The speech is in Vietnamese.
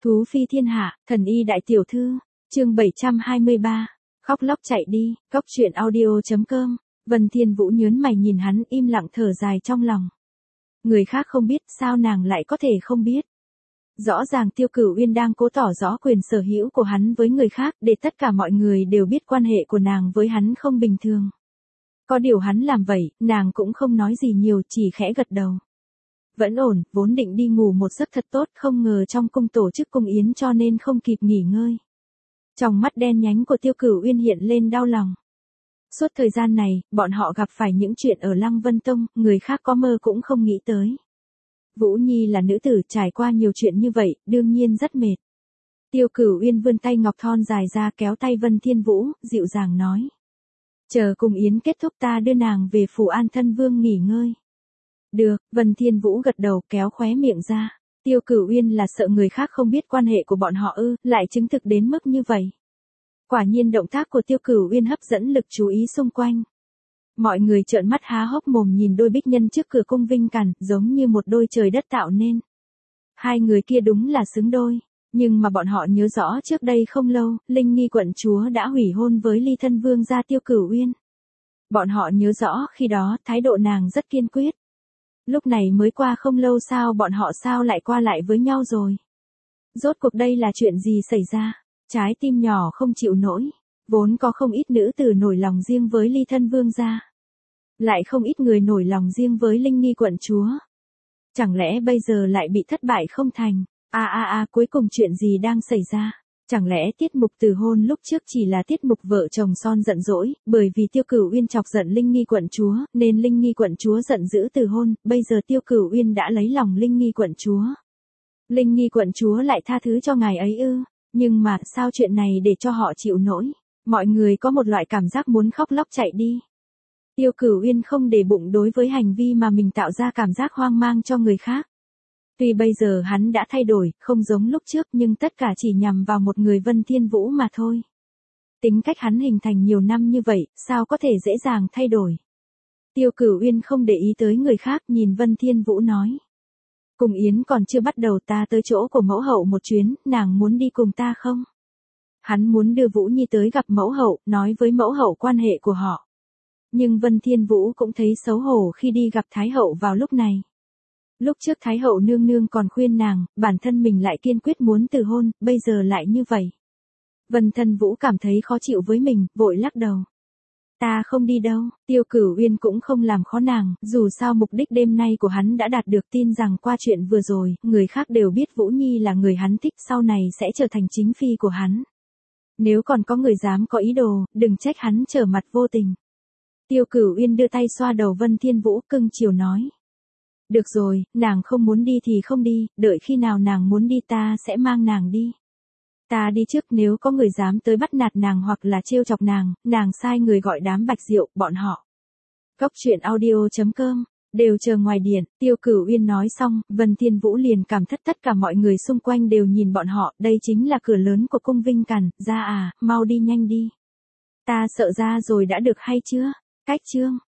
Thú phi thiên hạ, thần y đại tiểu thư, chương 723, khóc lóc chạy đi, góc truyện audio.com, Vân Thiên Vũ nhớn mày nhìn hắn im lặng thở dài trong lòng. Người khác không biết sao nàng lại có thể không biết. Rõ ràng Tiêu Cửu Uyên đang cố tỏ rõ quyền sở hữu của hắn với người khác để tất cả mọi người đều biết quan hệ của nàng với hắn không bình thường. Có điều hắn làm vậy, nàng cũng không nói gì nhiều chỉ khẽ gật đầu. Vẫn ổn, vốn định đi ngủ một giấc thật tốt không ngờ trong cung tổ chức cung yến cho nên không kịp nghỉ ngơi. Trong mắt đen nhánh của Tiêu Cửu Uyên hiện lên đau lòng. Suốt thời gian này, bọn họ gặp phải những chuyện ở Lăng Vân Tông, người khác có mơ cũng không nghĩ tới. Vũ Nhi là nữ tử trải qua nhiều chuyện như vậy, đương nhiên rất mệt. Tiêu Cửu Uyên vươn tay ngọc thon dài ra kéo tay Vân Thiên Vũ, dịu dàng nói. Chờ cung yến kết thúc ta đưa nàng về phủ An Thân Vương nghỉ ngơi. Được, Vân Thiên Vũ gật đầu kéo khóe miệng ra. Tiêu Cửu Uyên là sợ người khác không biết quan hệ của bọn họ lại chứng thực đến mức như vậy. Quả nhiên động tác của Tiêu Cửu Uyên hấp dẫn lực chú ý xung quanh. Mọi người trợn mắt há hốc mồm nhìn đôi bích nhân trước cửa cung Vinh Càn, giống như một đôi trời đất tạo nên. Hai người kia đúng là xứng đôi, nhưng mà bọn họ nhớ rõ trước đây không lâu, Linh Nghi quận chúa đã hủy hôn với ly thân vương gia Tiêu Cửu Uyên. Bọn họ nhớ rõ khi đó thái độ nàng rất kiên quyết. Lúc này mới qua không lâu sao bọn họ sao lại qua lại với nhau rồi. Rốt cuộc đây là chuyện gì xảy ra, trái tim nhỏ không chịu nổi. Vốn có không ít nữ tử nổi lòng riêng với ly thân vương gia. Lại không ít người nổi lòng riêng với Linh Nghi quận chúa. Chẳng lẽ bây giờ lại bị thất bại không thành? Cuối cùng chuyện gì đang xảy ra? Chẳng lẽ tiết mục từ hôn lúc trước chỉ là tiết mục vợ chồng son giận dỗi, bởi vì Tiêu Cửu Uyên chọc giận Linh Nghi quận chúa, nên Linh Nghi quận chúa giận dữ từ hôn, bây giờ Tiêu Cửu Uyên đã lấy lòng Linh Nghi quận chúa. Linh Nghi quận chúa lại tha thứ cho ngài ấy nhưng mà sao chuyện này để cho họ chịu nổi? Mọi người có một loại cảm giác muốn khóc lóc chạy đi. Tiêu Cửu Uyên không để bụng đối với hành vi mà mình tạo ra cảm giác hoang mang cho người khác. Tuy bây giờ hắn đã thay đổi, không giống lúc trước nhưng tất cả chỉ nhằm vào một người Vân Thiên Vũ mà thôi. Tính cách hắn hình thành nhiều năm như vậy, sao có thể dễ dàng thay đổi. Tiêu Cửu Uyên không để ý tới người khác nhìn Vân Thiên Vũ nói. Cung yến còn chưa bắt đầu ta tới chỗ của mẫu hậu một chuyến, nàng muốn đi cùng ta không? Hắn muốn đưa Vũ Nhi tới gặp mẫu hậu, nói với mẫu hậu quan hệ của họ. Nhưng Vân Thiên Vũ cũng thấy xấu hổ khi đi gặp Thái hậu vào lúc này. Lúc trước Thái hậu nương nương còn khuyên nàng, bản thân mình lại kiên quyết muốn từ hôn, bây giờ lại như vậy. Vân Thiên Vũ cảm thấy khó chịu với mình, vội lắc đầu. Ta không đi đâu, Tiêu Cửu Uyên cũng không làm khó nàng, dù sao mục đích đêm nay của hắn đã đạt được, tin rằng qua chuyện vừa rồi, người khác đều biết Vũ Nhi là người hắn thích, sau này sẽ trở thành chính phi của hắn. Nếu còn có người dám có ý đồ, đừng trách hắn trở mặt vô tình. Tiêu Cửu Uyên đưa tay xoa đầu Vân Thiên Vũ cưng chiều nói. Được rồi, nàng không muốn đi thì không đi, đợi khi nào nàng muốn đi ta sẽ mang nàng đi. Ta đi trước, nếu có người dám tới bắt nạt nàng hoặc là trêu chọc nàng sai người gọi đám Bạch Diệu, bọn họ. Góc truyện audio.com, đều chờ ngoài điện. Tiêu Cửu Uyên nói xong, Vân Thiên Vũ liền cảm thất tất cả mọi người xung quanh đều nhìn bọn họ, đây chính là cửa lớn của cung Vinh Càn, ra mau đi nhanh đi. Ta sợ ra rồi đã được hay chưa? Cách chương.